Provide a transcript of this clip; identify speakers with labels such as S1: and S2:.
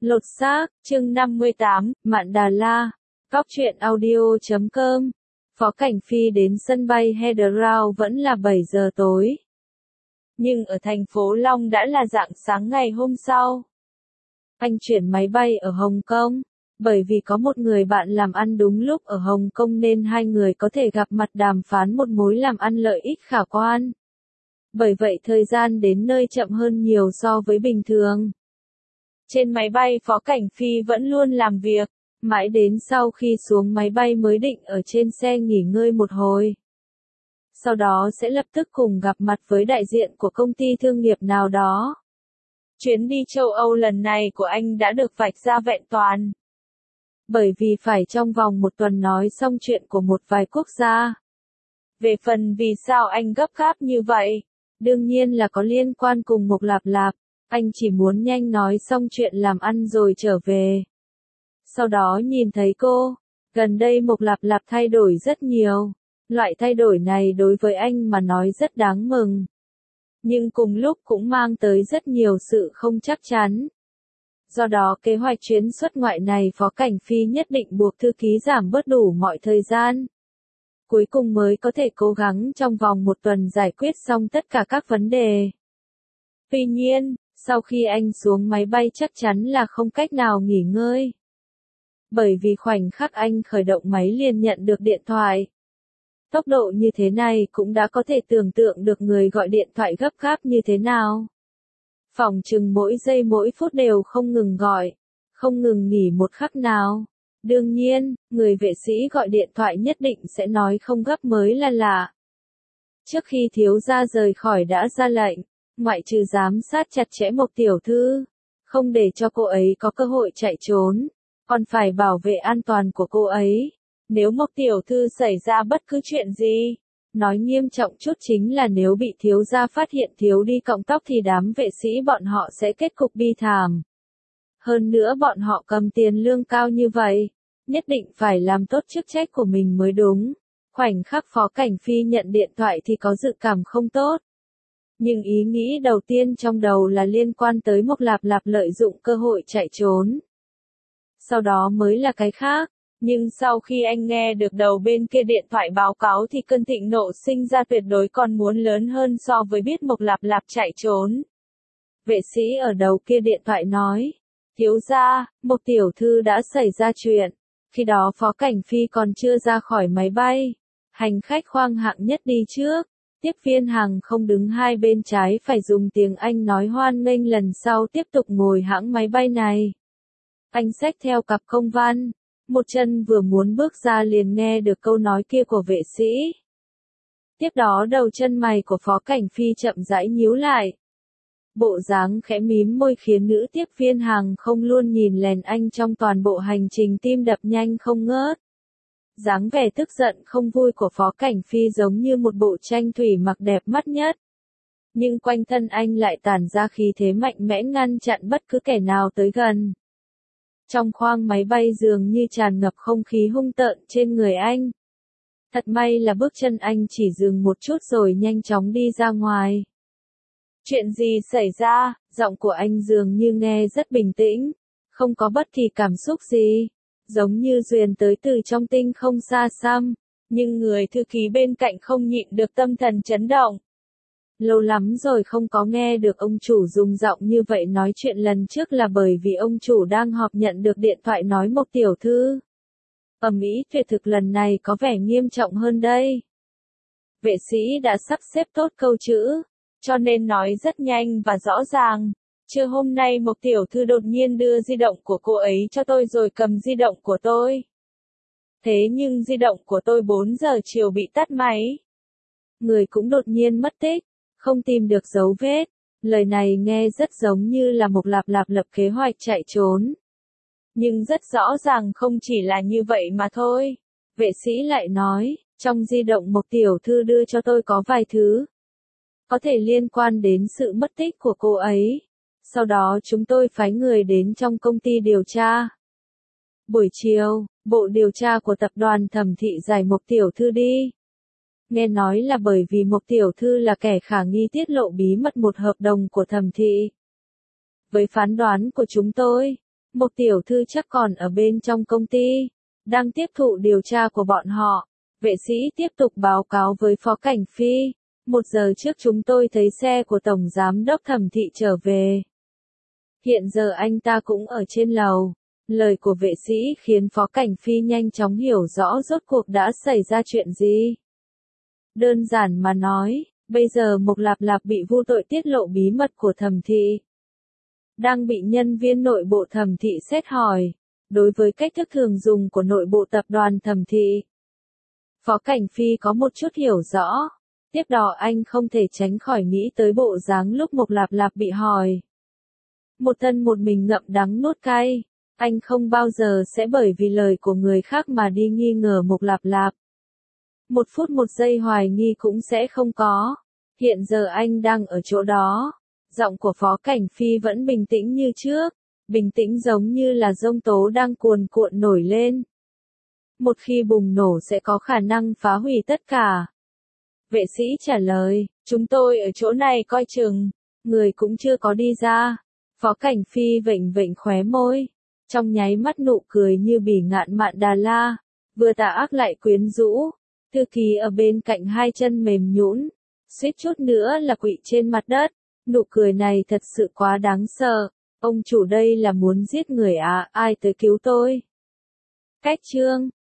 S1: Lột xác, chương 58, Mạn Đà La, Cóc truyện audio.com. Phó Cảnh Phi đến sân bay Heathrow vẫn là 7 giờ tối. Nhưng ở thành phố Long đã là rạng sáng ngày hôm sau. Anh chuyển máy bay ở Hồng Kông. Bởi vì có một người bạn làm ăn đúng lúc ở Hồng Kông nên hai người có thể gặp mặt đàm phán một mối làm ăn lợi ích khả quan. Bởi vậy thời gian đến nơi chậm hơn nhiều so với bình thường. Trên máy bay Phó Cảnh Phi vẫn luôn làm việc, mãi đến sau khi xuống máy bay mới định ở trên xe nghỉ ngơi một hồi. Sau đó sẽ lập tức cùng gặp mặt với đại diện của công ty thương nghiệp nào đó. Chuyến đi châu Âu lần này của anh đã được vạch ra vẹn toàn. Bởi vì phải trong vòng một tuần nói xong chuyện của một vài quốc gia. Về phần vì sao anh gấp gáp như vậy, đương nhiên là có liên quan cùng Mộc Lạp Lạp. Anh chỉ muốn nhanh nói xong chuyện làm ăn rồi trở về. Sau đó nhìn thấy cô, gần đây Mộc Lạp Lạp thay đổi rất nhiều. Loại thay đổi này đối với anh mà nói rất đáng mừng. Nhưng cùng lúc cũng mang tới rất nhiều sự không chắc chắn. Do đó kế hoạch chuyến xuất ngoại này Phó Cảnh Phi nhất định buộc thư ký giảm bớt đủ mọi thời gian. Cuối cùng mới có thể cố gắng trong vòng một tuần giải quyết xong tất cả các vấn đề. Tuy nhiên, sau khi anh xuống máy bay chắc chắn là không cách nào nghỉ ngơi. Bởi vì khoảnh khắc anh khởi động máy liền nhận được điện thoại. Tốc độ như thế này cũng đã có thể tưởng tượng được người gọi điện thoại gấp gáp như thế nào. Phỏng chừng mỗi giây mỗi phút đều không ngừng gọi, không ngừng nghỉ một khắc nào. Đương nhiên, người vệ sĩ gọi điện thoại nhất định sẽ nói không gấp mới là lạ. Trước khi thiếu gia rời khỏi đã ra lệnh, ngoại trừ giám sát chặt chẽ Mộc tiểu thư, không để cho cô ấy có cơ hội chạy trốn, còn phải bảo vệ an toàn của cô ấy. Nếu Mộc tiểu thư xảy ra bất cứ chuyện gì, nói nghiêm trọng chút chính là nếu bị thiếu gia phát hiện thiếu đi cọng tóc thì đám vệ sĩ bọn họ sẽ kết cục bi thảm. Hơn nữa bọn họ cầm tiền lương cao như vậy, nhất định phải làm tốt chức trách của mình mới đúng. Khoảnh khắc Phó Cảnh Phi nhận điện thoại thì có dự cảm không tốt. Nhưng ý nghĩ đầu tiên trong đầu là liên quan tới Mộc Lạp Lạp lợi dụng cơ hội chạy trốn. Sau đó mới là cái khác. Nhưng sau khi anh nghe được đầu bên kia điện thoại báo cáo thì cơn thịnh nộ sinh ra tuyệt đối còn muốn lớn hơn so với biết Mộc Lạp Lạp chạy trốn. Vệ sĩ ở đầu kia điện thoại nói, thiếu gia, Mộc tiểu thư đã xảy ra chuyện. Khi đó Phó Cảnh Phi còn chưa ra khỏi máy bay. Hành khách khoang hạng nhất đi trước. Tiếp viên hàng không đứng hai bên trái phải dùng tiếng Anh nói hoan nghênh lần sau tiếp tục ngồi hãng máy bay này. Anh xách theo cặp công văn. Một chân vừa muốn bước ra liền nghe được câu nói kia của vệ sĩ. Tiếp đó đầu chân mày của Phó Cảnh Phi chậm rãi nhíu lại. Bộ dáng khẽ mím môi khiến nữ tiếp viên hàng không luôn nhìn lén anh trong toàn bộ hành trình tim đập nhanh không ngớt. Dáng vẻ tức giận không vui của Phó Cảnh Phi giống như một bộ tranh thủy mặc đẹp mắt nhất. Nhưng quanh thân anh lại tản ra khí thế mạnh mẽ ngăn chặn bất cứ kẻ nào tới gần. Trong khoang máy bay dường như tràn ngập không khí hung tợn trên người anh. Thật may là bước chân anh chỉ dừng một chút rồi nhanh chóng đi ra ngoài. Chuyện gì xảy ra? Giọng của anh dường như nghe rất bình tĩnh, không có bất kỳ cảm xúc gì, giống như truyền tới từ trong tinh không xa xăm, nhưng người thư ký bên cạnh không nhịn được tâm thần chấn động. Lâu lắm rồi không có nghe được ông chủ dùng giọng như vậy nói chuyện, lần trước là bởi vì ông chủ đang họp nhận được điện thoại nói Mộc tiểu thư. Ầm ĩ tuyệt thực lần này có vẻ nghiêm trọng hơn đây. Vệ sĩ đã sắp xếp tốt câu chữ, cho nên nói rất nhanh và rõ ràng. Trưa hôm nay Mộc tiểu thư đột nhiên đưa di động của cô ấy cho tôi rồi cầm di động của tôi. Thế nhưng di động của tôi 4 giờ chiều bị tắt máy. Người cũng đột nhiên mất tích, không tìm được dấu vết. Lời này nghe rất giống như là Mộc Lạp Lạp lập kế hoạch chạy trốn. Nhưng rất rõ ràng không chỉ là như vậy mà thôi. Vệ sĩ lại nói, trong di động Mộc tiểu thư đưa cho tôi có vài thứ có thể liên quan đến sự mất tích của cô ấy. Sau đó chúng tôi phái người đến trong công ty điều tra. Buổi chiều, bộ điều tra của tập đoàn Thẩm Thị giải Mộc tiểu thư đi. Nghe nói là bởi vì Mộc tiểu thư là kẻ khả nghi tiết lộ bí mật một hợp đồng của Thẩm Thị. Với phán đoán của chúng tôi, Một tiểu thư chắc còn ở bên trong công ty, đang tiếp thụ điều tra của bọn họ. Vệ sĩ tiếp tục báo cáo với Phó Cảnh Phi. 1 giờ trước chúng tôi thấy xe của Tổng Giám đốc Thẩm Thị trở về. Hiện giờ anh ta cũng ở trên lầu. Lời của vệ sĩ khiến Phó Cảnh Phi nhanh chóng hiểu rõ rốt cuộc đã xảy ra chuyện gì. Đơn giản mà nói, bây giờ Mộc Lạp Lạp bị vu tội tiết lộ bí mật của Thẩm Thị. Đang bị nhân viên nội bộ Thẩm Thị xét hỏi, đối với cách thức thường dùng của nội bộ tập đoàn Thẩm Thị. Phó Cảnh Phi có một chút hiểu rõ, tiếp đó anh không thể tránh khỏi nghĩ tới bộ dáng lúc Mộc Lạp Lạp bị hỏi. Một thân một mình ngậm đắng nuốt cay, anh không bao giờ sẽ bởi vì lời của người khác mà đi nghi ngờ Mộc Lạp Lạp. 1 phút 1 giây hoài nghi cũng sẽ không có. Hiện giờ anh đang ở chỗ đó. Giọng của Phó Cảnh Phi vẫn bình tĩnh như trước, bình tĩnh giống như là giông tố đang cuồn cuộn nổi lên. Một khi bùng nổ sẽ có khả năng phá hủy tất cả. Vệ sĩ trả lời, chúng tôi ở chỗ này coi chừng, người cũng chưa có đi ra. Phó Cảnh Phi vểnh vểnh khóe môi, trong nháy mắt nụ cười như bỉ ngạn Mạn Đà La, vừa tà ác lại quyến rũ. Thư ký ở bên cạnh hai chân mềm nhũn, suýt chút nữa là quỵ trên mặt đất. Nụ cười này thật sự quá đáng sợ. Ông chủ đây là muốn giết người à, ai tới cứu tôi? Cách chương